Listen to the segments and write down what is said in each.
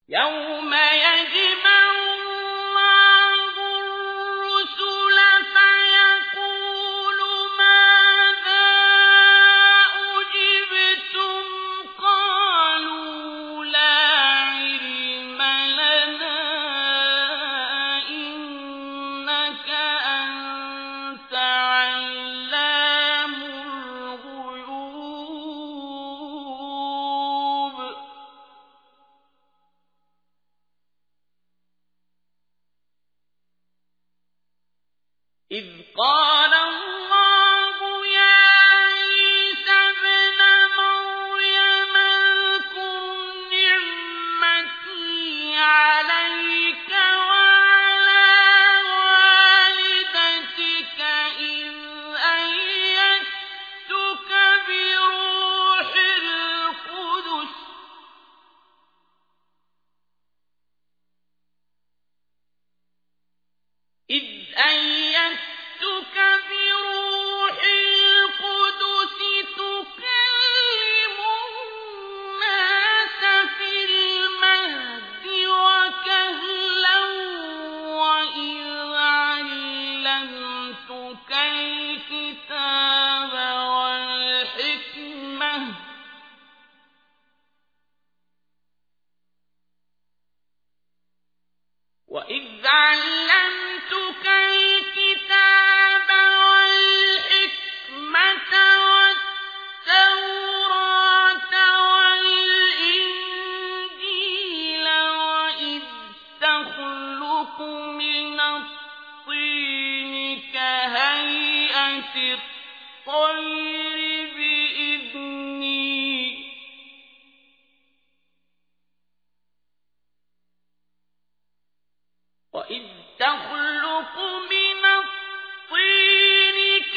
يوم يجمع الله الرسل فيقول ماذا أجبتم قالوا لا علم لنا إنك أنت علام الغيوب إذ قال الله يا عيسى ابن مريم اذكر نعمتي عليك وعلى والدتك إذ أيدتك بروح القدس تكلم الناس في المهد وكهلا وإذ علمتك الكتاب والحكمة والتوراة والإنجيل وإذ تخلق من الطين كهيئة الطير بإذني وإذ تخلق من الطين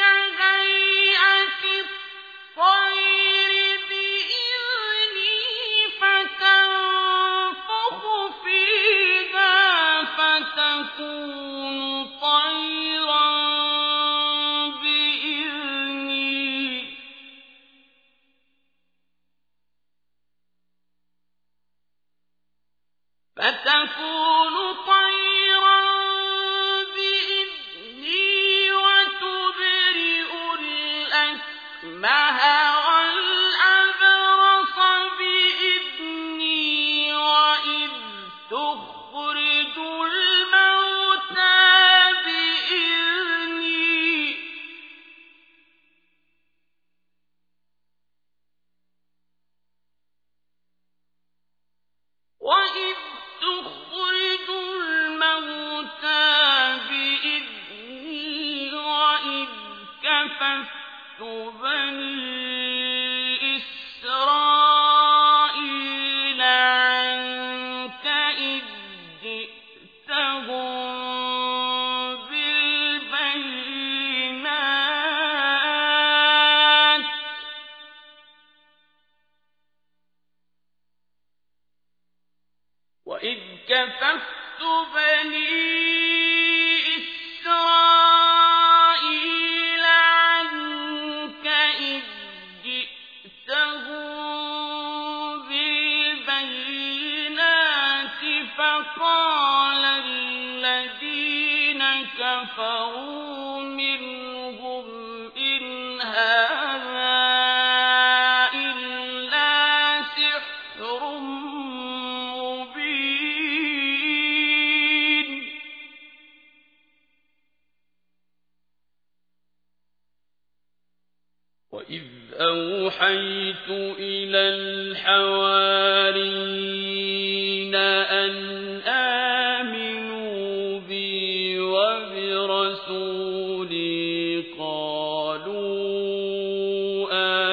كهيئة الطير بإذني فتنفخ فيها فتكون طيرا بإذني وتبرئ الأكمه والأبرص بإذني وإذ تخرج الموتى بإذني وإذ تخرج الموتى بإذني وإذ كففت بني إسرائيل عنك إذ جئتهم بالبينات وإذ كففت بني إسرائيل عنك إذ جئتهم بالبينات فقال الذين كفروا منهم إن هذا إلا سحر مبين وإذ أوحيت إلى الحواريين أن آمنوا بي وبرسولي قالوا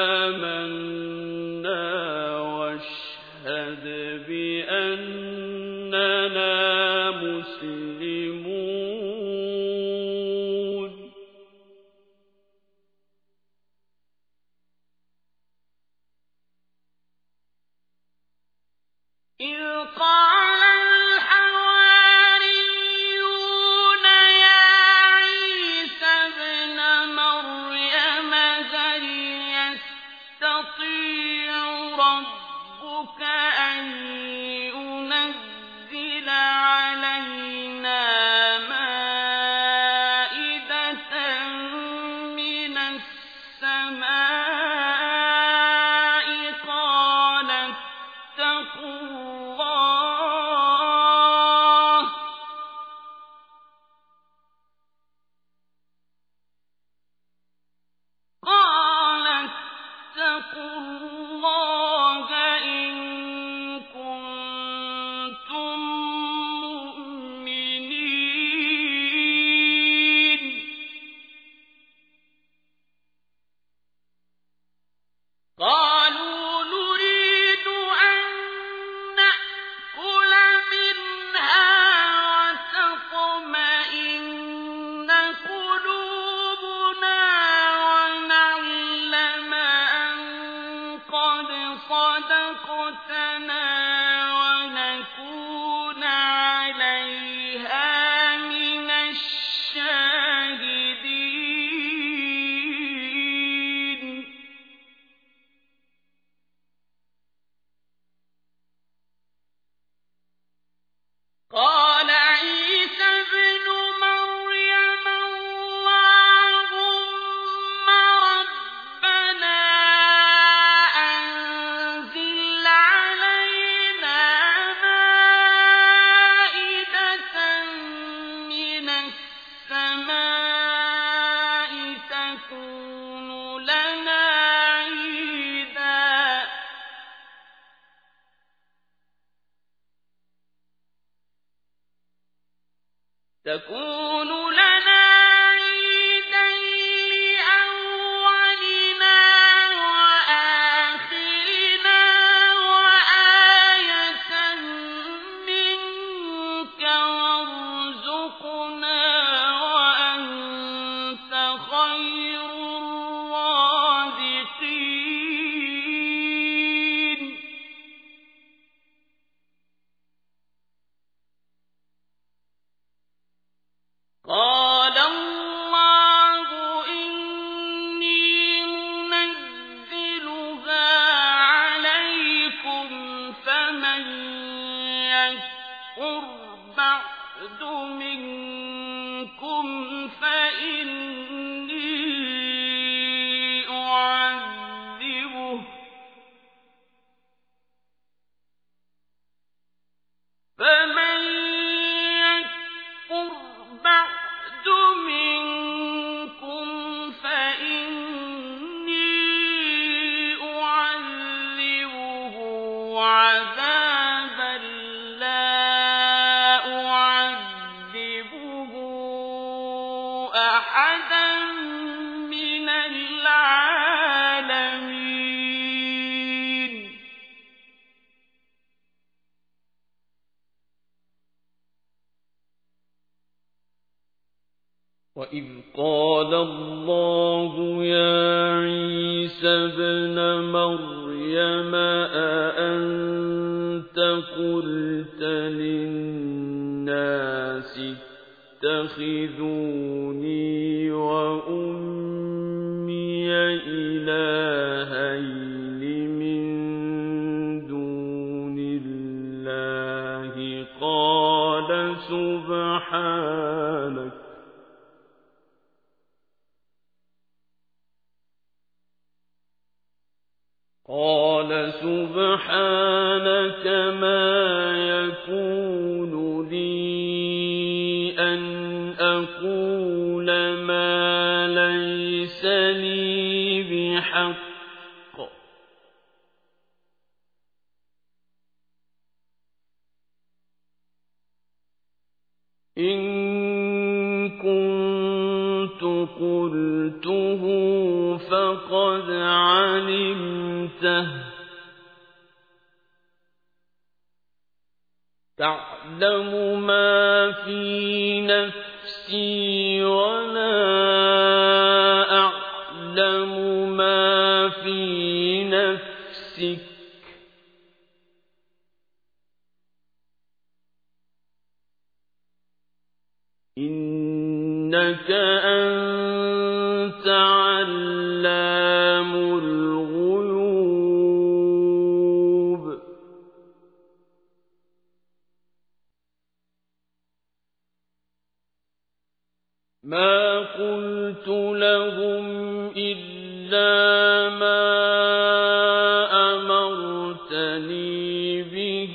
آمنا واشهد بأننا مسلمون إذ قال الحواريون يا عيسى ابن مريم هل يستطيع ربك أن ينزل تكون لنا عيدا لأولنا وآخرنا وآية منك وارزقنا وأنت خير الرازقين قال الله إني منزلها عليكم فمن يكفر بعد منكم فإني أعذبه فمن يكفر بعد منكم فإني أعذبه عذابا لا أعذبه أحدا من العالمين وإذ قال الله يا عيسى ابن مريم أأنت قلت للناس اتخذوني وأمي إلهين من دون الله قال سبحانك ما يكون لي أن أقول ما ليس لي بحق إن كنت قلته فقد علمته تعلم ما في نفسي ولا أعلم ما في نفسك إنك أنت علام الغيوب ما قلت لهم إلا ما أمرتني به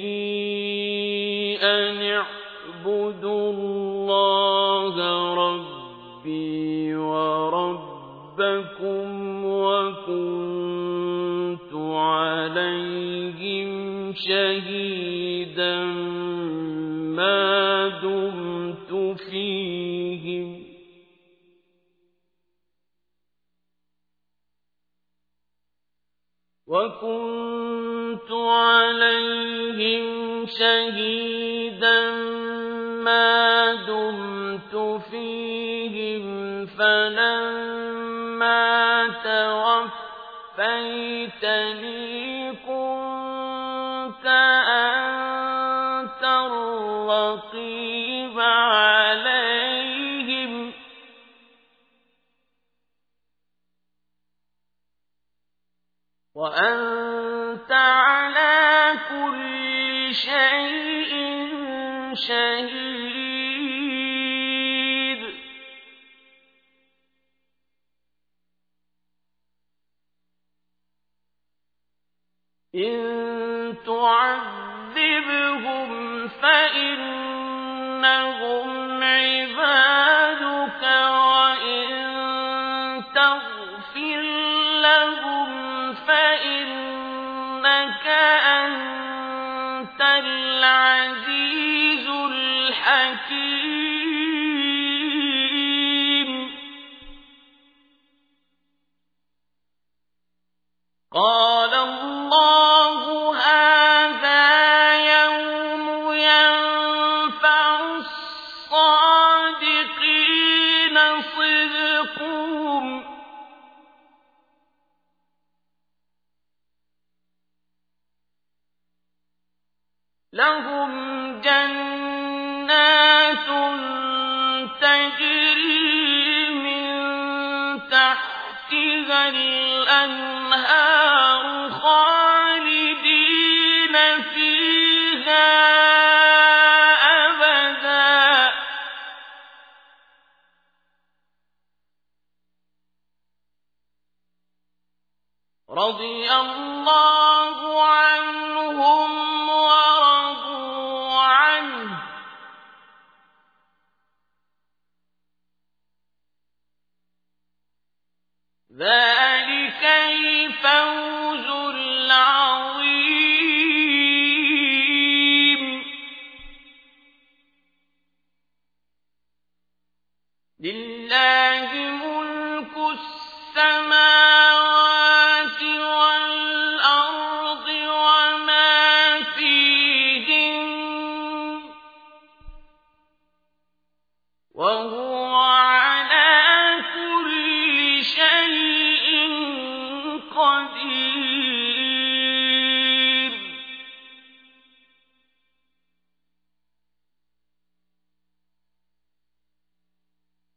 أن اعبدوا الله ربي وربكم وكنت عليهم شهيدا ما دمت فيهم وكنت عليهم شهيدا ما دمت فيهم فلما توفيتني كنت أنت الرقيب عليهم وأنت على كل شيء شهيد إن تعذبهم فإنهم عبادك وإن تغفر لهم فإنك أنت العزيز الحكيم للصادقين صدقهم لهم جنات تجري من تحتها الأنهار خالدين فيها أبدا رضي الله عنهم ورضوا عنه ذلك الفوز العظيم لله ملك السماوات والأرض وما فيهن وهو